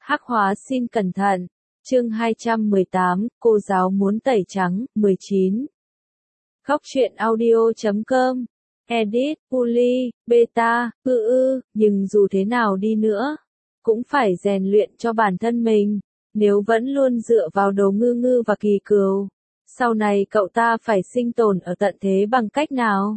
Hắc hóa xin cẩn thận. Chương 218, cô giáo muốn tẩy trắng, 19. Góc truyện audio.com. Edit, Uli, Beta, nhưng dù thế nào đi nữa, cũng phải rèn luyện cho bản thân mình. Nếu vẫn luôn dựa vào Đồ Ngư Ngư và Kỳ Cừu, sau này cậu ta phải sinh tồn ở tận thế bằng cách nào?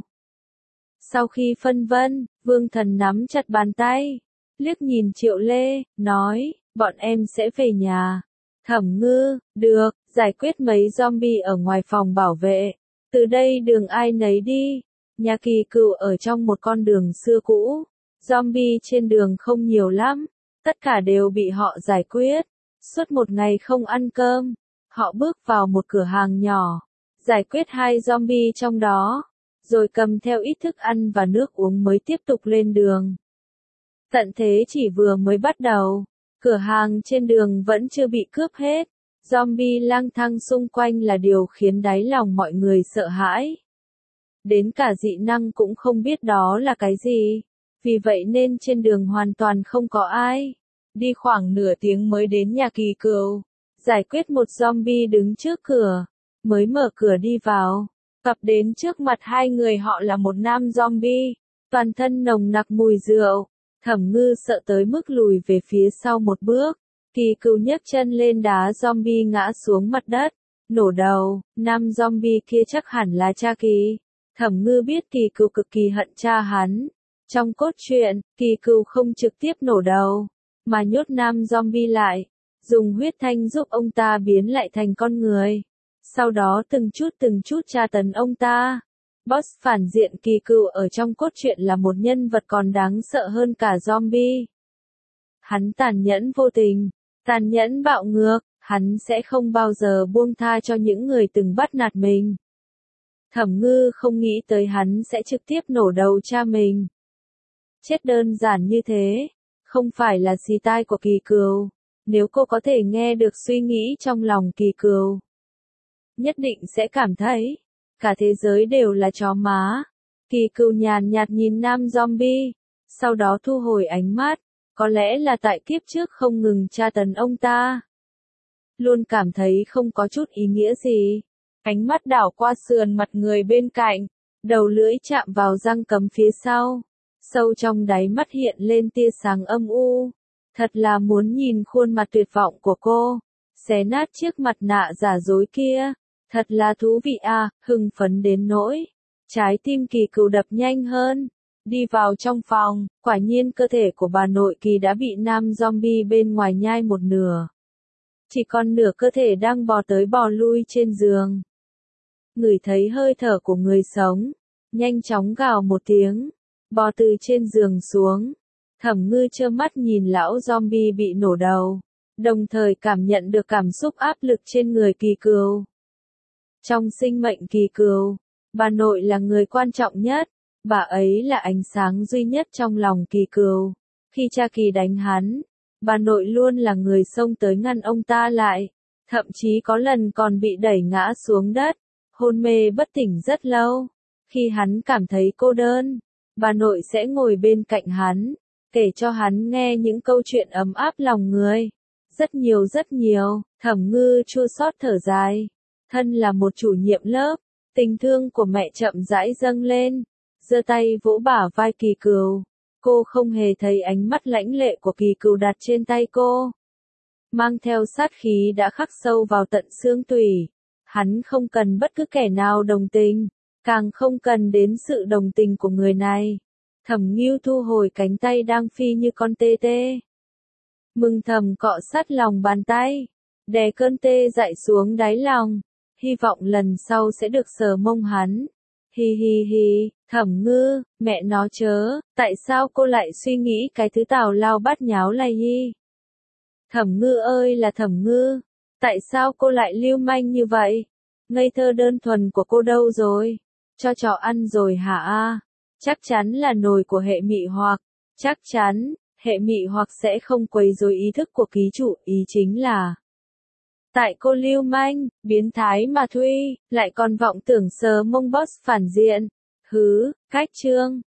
Sau khi phân vân, Vương Thần nắm chặt bàn tay, liếc nhìn Triệu Lê, nói, bọn em sẽ về nhà. Thẩm Ngư, được, giải quyết mấy zombie ở ngoài phòng bảo vệ. Từ đây đường ai nấy đi. Nhà Kỳ Cừu ở trong một con đường xưa cũ. Zombie trên đường không nhiều lắm. Tất cả đều bị họ giải quyết. Suốt một ngày không ăn cơm. Họ bước vào một cửa hàng nhỏ. Giải quyết 2 zombie trong đó. Rồi cầm theo ít thức ăn và nước uống mới tiếp tục lên đường. Tận thế chỉ vừa mới bắt đầu. Cửa hàng trên đường vẫn chưa bị cướp hết. Zombie lang thang xung quanh là điều khiến đáy lòng mọi người sợ hãi. Đến cả dị năng cũng không biết đó là cái gì. Vì vậy nên trên đường hoàn toàn không có ai. Đi khoảng nửa tiếng mới đến nhà Kỳ Cừu. Giải quyết một zombie đứng trước cửa. Mới mở cửa đi vào. Gặp đến trước mặt 2 người họ là một nam zombie. Toàn thân nồng nặc mùi rượu. Thẩm Ngư sợ tới mức lùi về phía sau một bước. Kỳ Cừu nhấc chân lên đá zombie ngã xuống mặt đất. Nổ đầu, nam zombie kia chắc hẳn là cha Kỳ. Thẩm Ngư biết Kỳ Cừu cực kỳ hận cha hắn. Trong cốt truyện, Kỳ Cừu không trực tiếp nổ đầu, mà nhốt nam zombie lại. Dùng huyết thanh giúp ông ta biến lại thành con người. Sau đó từng chút tra tấn ông ta. Boss phản diện Kỳ Cừu ở trong cốt truyện là một nhân vật còn đáng sợ hơn cả zombie. Hắn tàn nhẫn vô tình, tàn nhẫn bạo ngược, hắn sẽ không bao giờ buông tha cho những người từng bắt nạt mình. Thẩm Ngư không nghĩ tới hắn sẽ trực tiếp nổ đầu cha mình. Chết đơn giản như thế, không phải là xì tai của Kỳ Cừu. Nếu cô có thể nghe được suy nghĩ trong lòng Kỳ Cừu, nhất định sẽ cảm thấy cả thế giới đều là chó má. Kỳ Cừu nhàn nhạt nhìn nam zombie, sau đó thu hồi ánh mắt. Có lẽ là tại kiếp trước không ngừng tra tấn ông ta. Luôn cảm thấy không có chút ý nghĩa gì. Ánh mắt đảo qua sườn mặt người bên cạnh. Đầu lưỡi chạm vào răng cấm phía sau. Sâu trong đáy mắt hiện lên tia sáng âm u. Thật là muốn nhìn khuôn mặt tuyệt vọng của cô. Xé nát chiếc mặt nạ giả dối kia. Thật là thú vị à, hưng phấn đến nỗi. Trái tim Kỳ Cừu đập nhanh hơn. Đi vào trong phòng, quả nhiên cơ thể của bà nội Kỳ đã bị nam zombie bên ngoài nhai một nửa. Chỉ còn nửa cơ thể đang bò tới bò lui trên giường. Ngửi thấy hơi thở của người sống, nhanh chóng gào một tiếng, bò từ trên giường xuống. Thẩm Ngư trơ mắt nhìn lão zombie bị nổ đầu, đồng thời cảm nhận được cảm xúc áp lực trên người Kỳ Cừu. Trong sinh mệnh Kỳ Cừu, bà nội là người quan trọng nhất. Bà ấy là ánh sáng duy nhất trong lòng Kỳ Cừu. Khi cha Kỳ đánh hắn, bà nội luôn là người xông tới ngăn ông ta lại. Thậm chí có lần còn bị đẩy ngã xuống đất, hôn mê bất tỉnh rất lâu. Khi hắn cảm thấy cô đơn, bà nội sẽ ngồi bên cạnh hắn, kể cho hắn nghe những câu chuyện ấm áp lòng người. Rất nhiều, Thẩm Ngư chua xót thở dài. Thân là một chủ nhiệm lớp, tình thương của mẹ chậm rãi dâng lên. Giơ tay vỗ bả vai Kỳ Cừu. Cô không hề thấy ánh mắt lãnh lệ của Kỳ Cừu đặt trên tay cô. Mang theo sát khí đã khắc sâu vào tận xương tủy. Hắn không cần bất cứ kẻ nào đồng tình, càng không cần đến sự đồng tình của người này. Thẩm Ngưu thu hồi cánh tay đang phi như con tê tê. Mừng thầm cọ sát lòng bàn tay, đè cơn tê dại xuống đáy lòng. Hy vọng lần sau sẽ được sờ mông hắn. Hi, Thẩm Ngư, mẹ nó chớ, tại sao cô lại suy nghĩ cái thứ tào lao bát nháo này hi? Thẩm Ngư ơi là Thẩm Ngư, tại sao cô lại lưu manh như vậy? Ngây thơ đơn thuần của cô đâu rồi? Cho chó ăn rồi hả a? Chắc chắn là nồi của hệ mị hoặc, chắc chắn, hệ mị hoặc sẽ không quấy rối ý thức của ký chủ, ý chính là tại cô lưu manh, biến thái mà Thuy, lại còn vọng tưởng sờ mông boss phản diện. Hứ, cách chương.